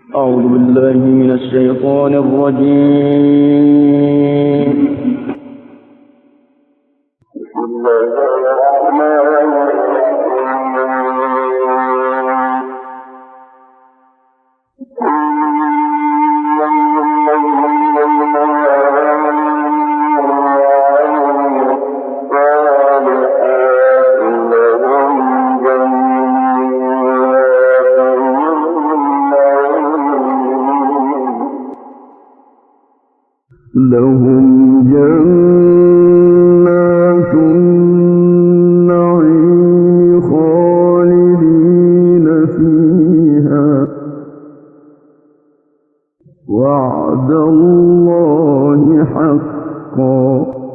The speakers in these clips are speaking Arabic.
أعوذ بالله من الشيطان الرجيم. بسم الله الرحمن لهم جنات النعيم خالدين فيها وعد الله حقا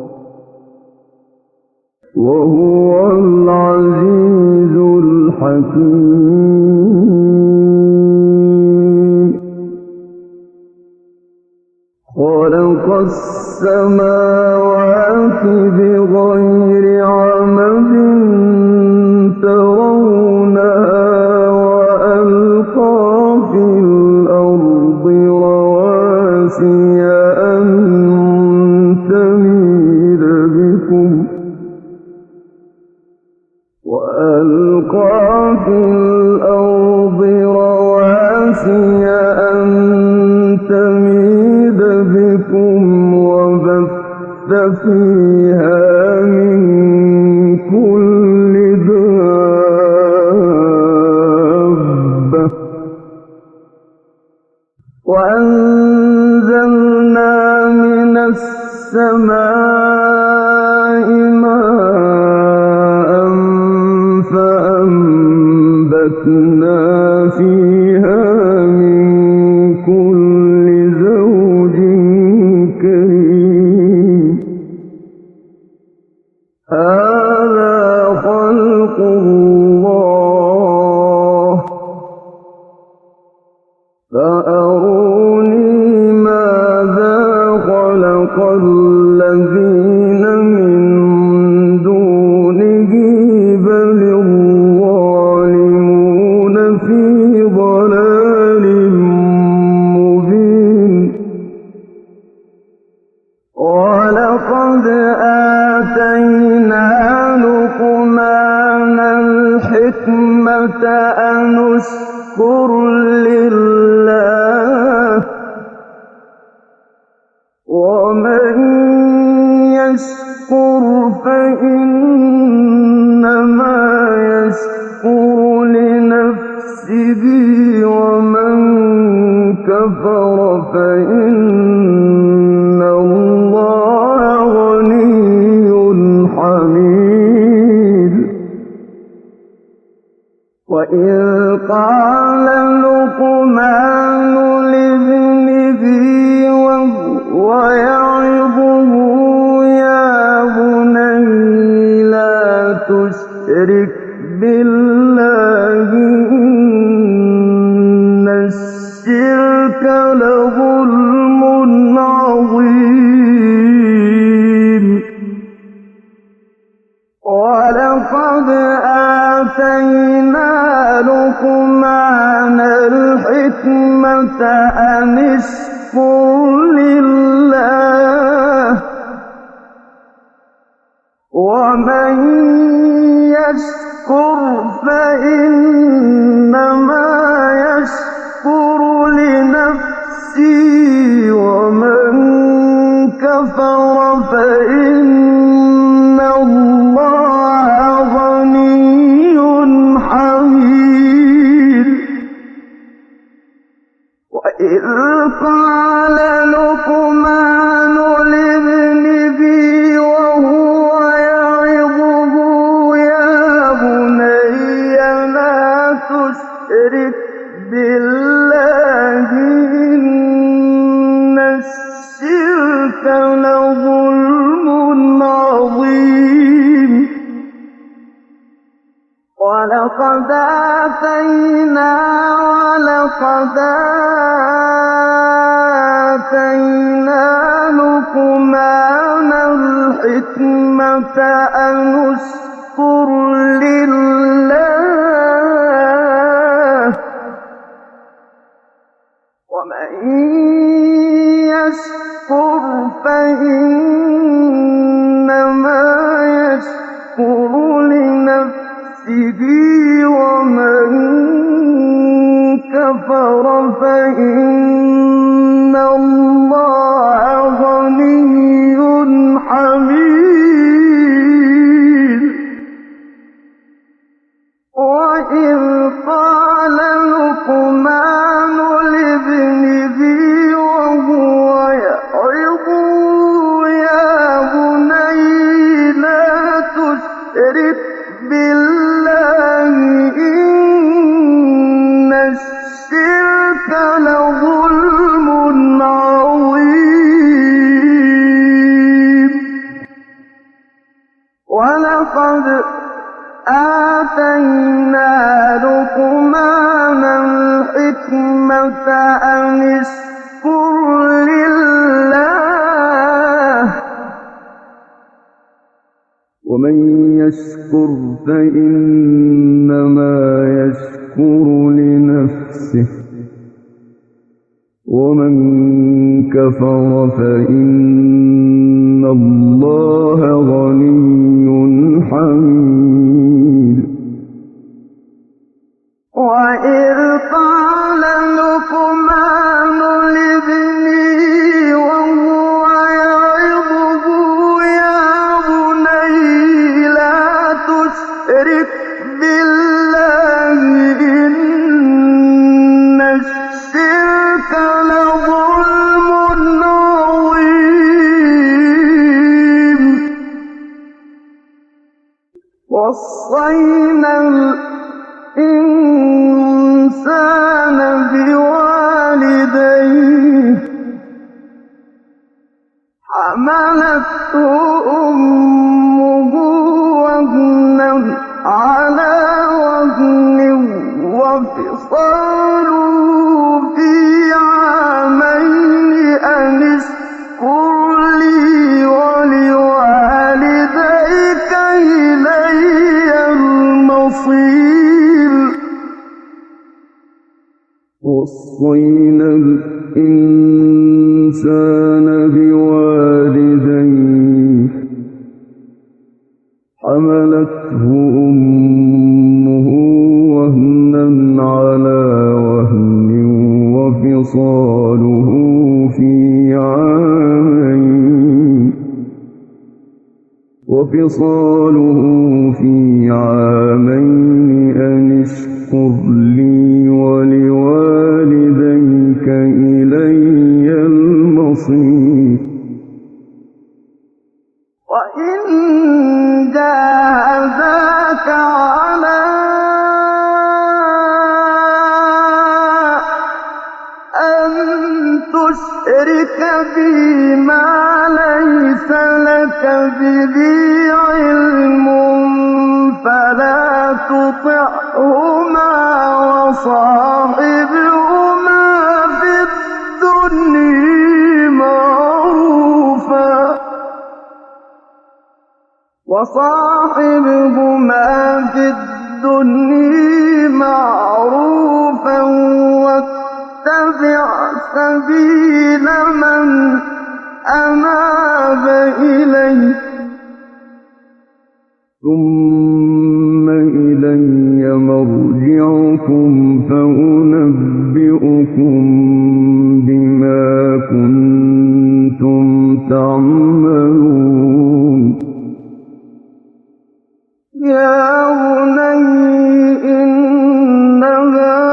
وهو العزيز الحكيم. خلق السماوات بغير عمد ترونها وألقى في الأرض رواسي أن تميد بكم وبث فيها من كل دابة وأنزلنا من السماء ماء فأنبتنا فيها من كل زوج كريم. هذا خلق الله فأروني ماذا خلق الذين من دونه بل الظالمون في ضلال مبين. ولقد آتينا لقمان الحكمة أن اشكر لله ومن يشكر فإنما يشكر لنفسه ومن كفر فإن الله غني حميد. وإذ قال لقمان لابنه وهو يعظه يا بني لا تشرك بالله إن الشرك لظلم عظيم. ولقد آتينا لقمان الحكمة أن اشكر لله ومن يشكر فإنما يشكر لنفسه ومن كفر فإن الله غني حميد. وإذ قال لقمان لابنه وهو يعظه يا بني لا تشرك بالله إن الشرك لظلم عظيم. ولقد آتينا لقمان الحكمة أن اشكر لله ومن يشكر فإنما يشكر لنفسه ومن كفر فإن الله غني حميد وإذ قال لقمان لابنه وهو يعظه يا بني لا تشرك بالله إن الشرك لظلم عظيم ولقد آتينا لقمان الحكمة أن اشكر لله ومن يشكر فإنما يشكر لنفسه ومن كفر فإن الله غني حميد وإذ قال لقمان لابنه وهو يعظه يا بني لا تشرك بالله إن الشرك لظلم عظيم وصينا الإنسان بوالديه حملته أمه وهنا على وهن وفصاله في عامين أن اشكر لي ولوالديك إلي المصير وصينا الإنسان بوالديه حملته أمه وهنا على وهن وفصاله في عامين أن اشكر لي ولوالديك إلي المصير وإن جاهداك على أن تشرك بي ما ليس لك به علم فلا تطعهما وصاحبهما في الدنيا معروفا واتبع سبيل من أناب إلي ثم إلي مرجعكم فأنبئكم بما كنتم تعملون يا بني إنها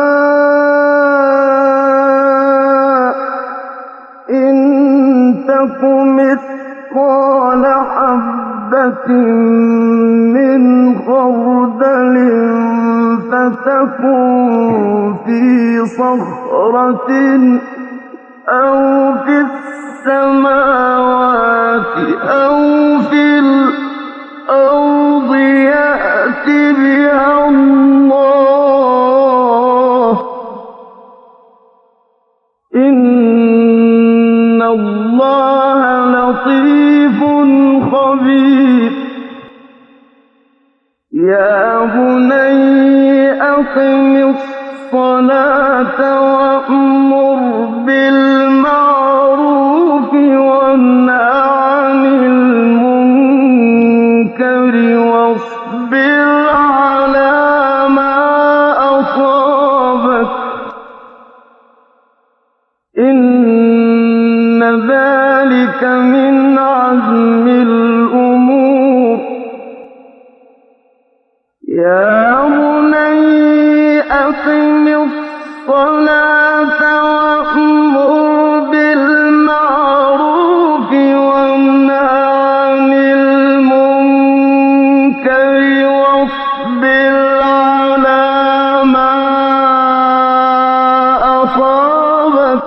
إن تك مثقال حبة من خردل فتكن في صخرة أو في السماوات أو في الأرض يأت بها الله إن الله لطيف خبير يا بني أقم الصلاة وأمر ذلك من عزم الأمور يا بني أقم الصلاة وأمر بالمعروف وانه عن المنكر واصبر على ما أصابك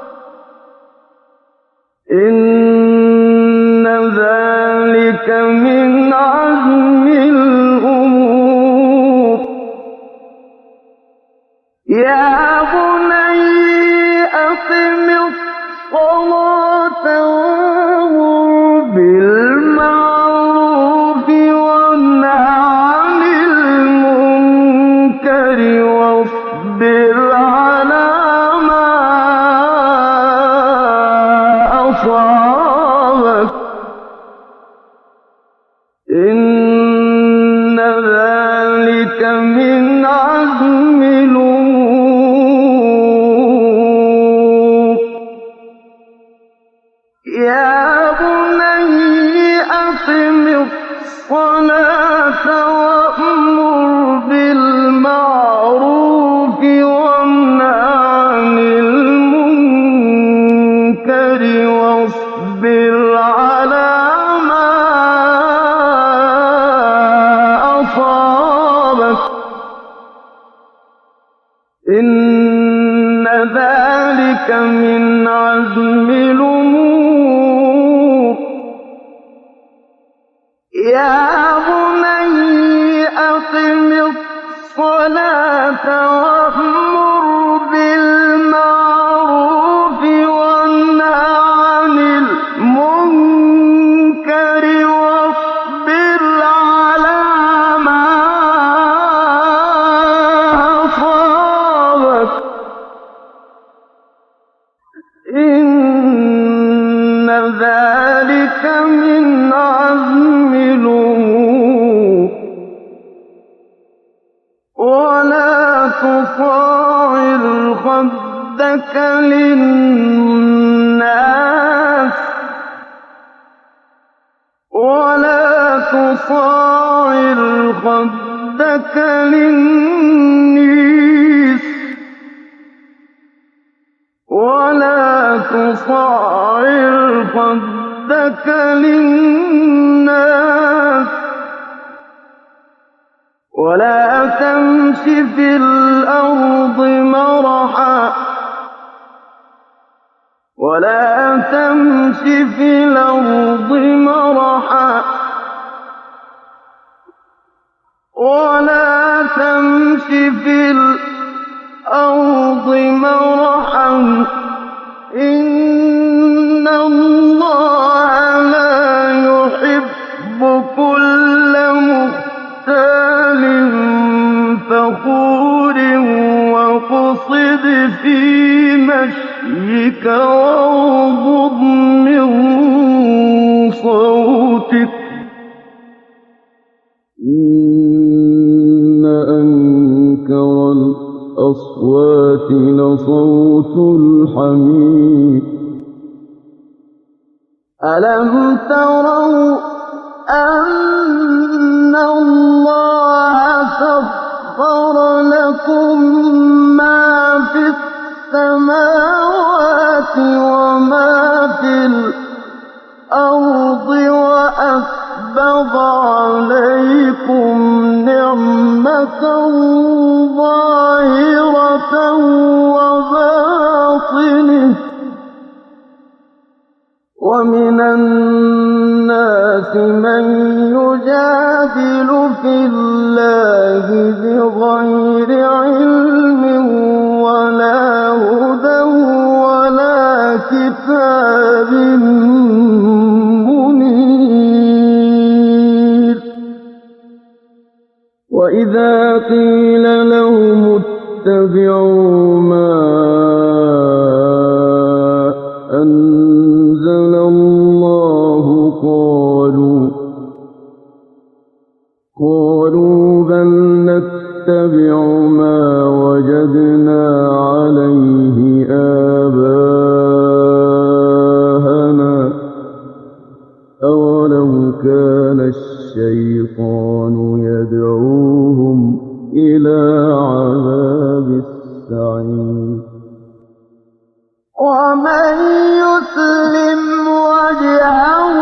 إن ذلك من عزم الأمور يا بني أقم الصلاة وأمر بالمعروف وانه عن المنكر واصبر على ما أصابك إن ذلك من عزم الأمور يا بني أقم الصلاة وأمر بالمعروف وانه عن المنكر واصبر على ما أصابك إن ذلك من عزم الأمور يا بني أقم الصلاة وأمر بالمعروف وانه عن المنكر واصبر على ما أصابك إن ذلك من عزم الأمور ولا تصاعر خدك للناس ولا تصاعر خدك للناس ولا تصاعر خدك للناس ولا تمش في الأرض مرحا ولا تمش في الأرض مرحا ولا تمش في الأرض مرحا إن الله لا يحب كل مختال فخور واقصد في مشيك واغضض من صوتك إن أنكر الأصوات لصوت الحمير ألم تروا أن الله سخر لكم ما في السماوات وما في الأرض وأسبغ عليكم نعمة ظاهرة وباطنة ومن الناس من يجادل في الله بغير علم ولا هدى ولا كتاب منير وإذا قيل لهم اتبعوا ما أنزل الله قالوا بل نتبع ما وجدنا عليه آباءنا ومن يسلم وجهه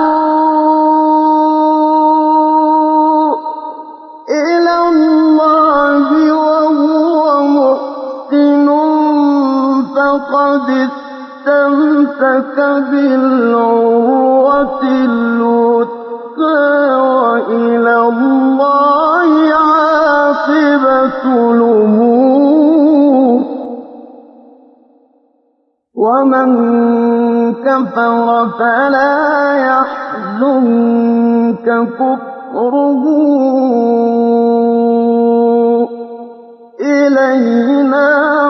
إلى الله وهو محسن فقد استمسك بالعروة الوثقى وإلى الله عاقبة الأمور ومن كفر فلا يحزنك كفره إلينا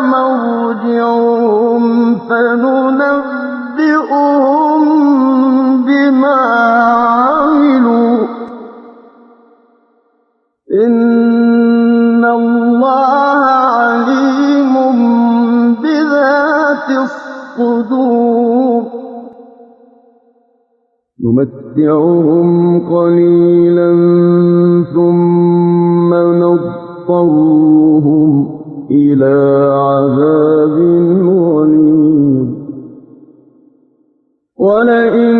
مرجعهم فننبئهم بما عملوا إن الله عليم بذات الصدور نمتعهم قليلا ثم نضطرهم إلى عذاب غليظ ولئن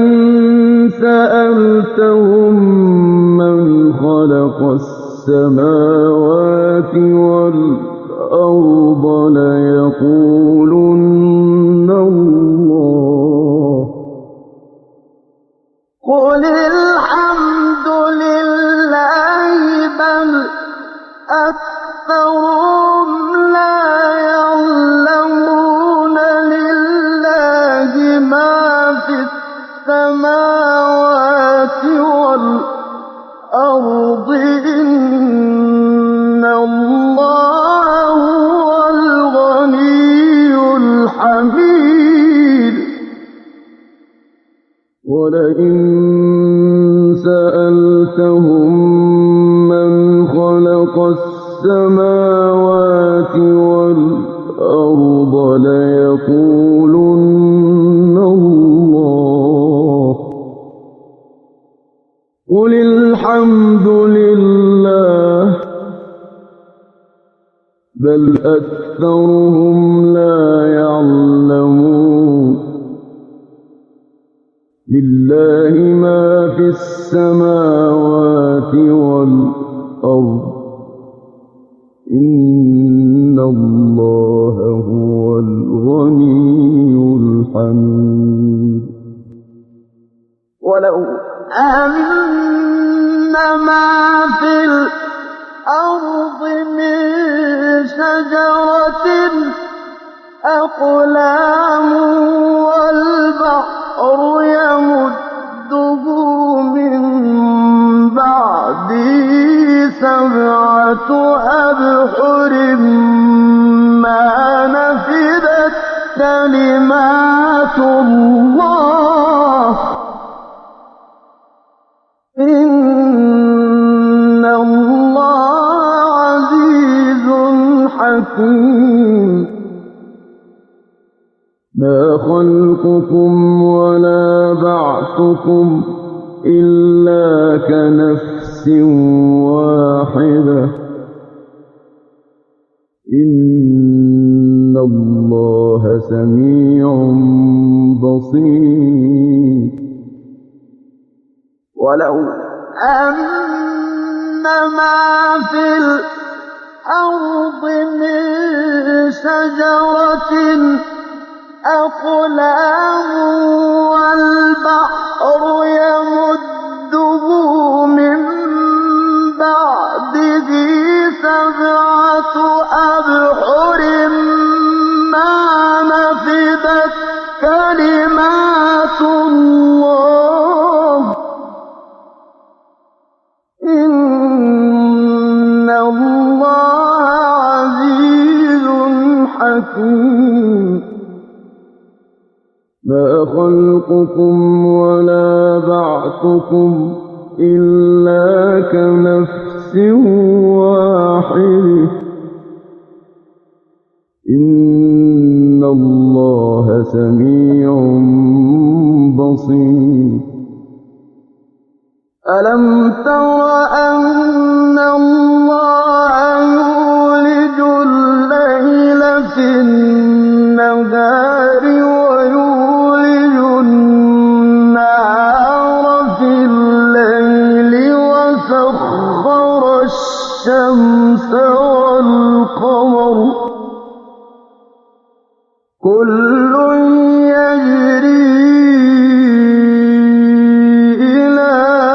سألتهم من خلق السماوات والأرض ليقولن الله قل الحمد لله بل أكثرهم لا يعلمون لله ما في السماوات والأرض إن الله هو الغني الحميد ولئن سألتهم من خلق السماوات والأرض ليقولن الله قل الحمد لله بل أكثرهم لا يعلمون لله ما في السماوات والأرض إن الله هو الغني الحميد ولو أن ما في الأرض من شجرة أقلام والبحر يمده من بعده سبعة أبحر ما نفدت كلمات الله إن الله عزيز حكيم ما خلقكم ولا بعثكم إلا كنفس واحدة إن الله سميع بصير ولو أن ما في الأرض من شجرة أقلام والبحر يمده من بعده سبعة أبحر ما نفدت كلمات الله إن الله عزيز حكيم ما خلقكم ولا بعثكم إلا كنفس واحدة إن الله سميع بصير ألم تر أن الله يولج الليل في النهار يجري إلى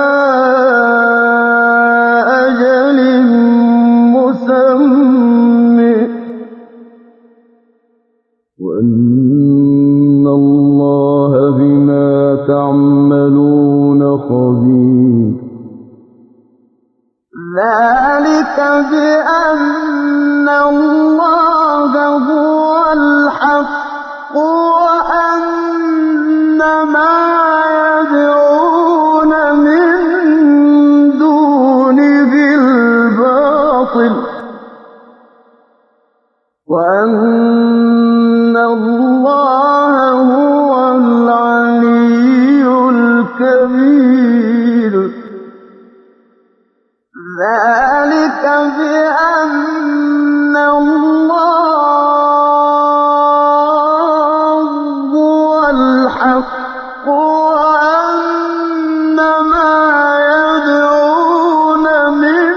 أجل مسمى وأن الله بما تعملون خبير ذلك بأن الله هو الحق وأن ما يدعون من دونه الباطل وأن الله هو العلي الكبير ذلك بأن الله هو الحق وأن ما يدعون من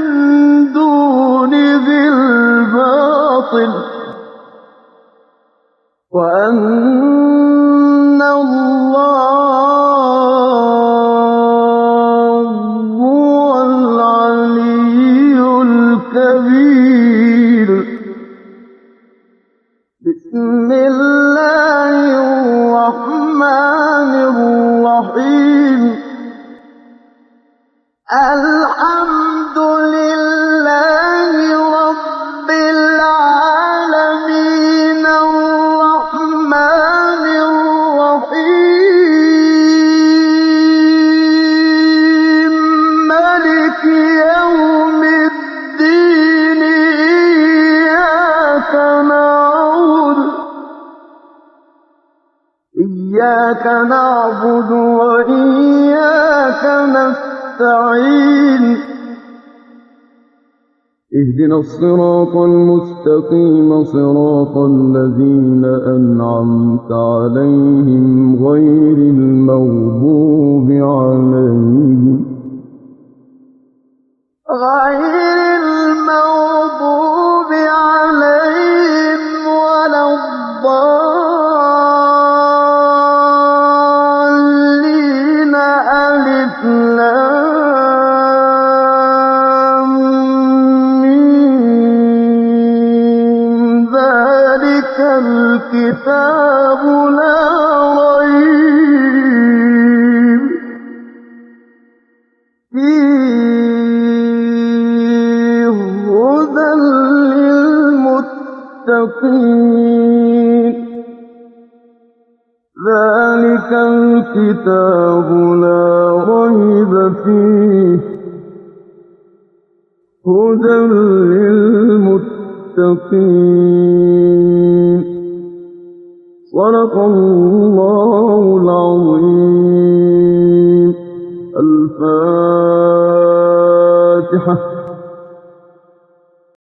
دونه الباطل وأن الله هو العلي الكبير بسم الله الرحمن الرحيم الحمد لله رب العالمين الرحمن الرحيم مالك يوم الدين إياك نعبد وإياك نستعين اهدنا الصراط المستقيم صراط الذين أنعمت عليهم غير المغضوب عليهم ولا الضالين ألف لام ميم ذلك الكتاب لا ريب فيه هدى للمتقين ذلك الكتاب لا ريب فيه هدى للمتقين صدق الله العظيم الفاتحة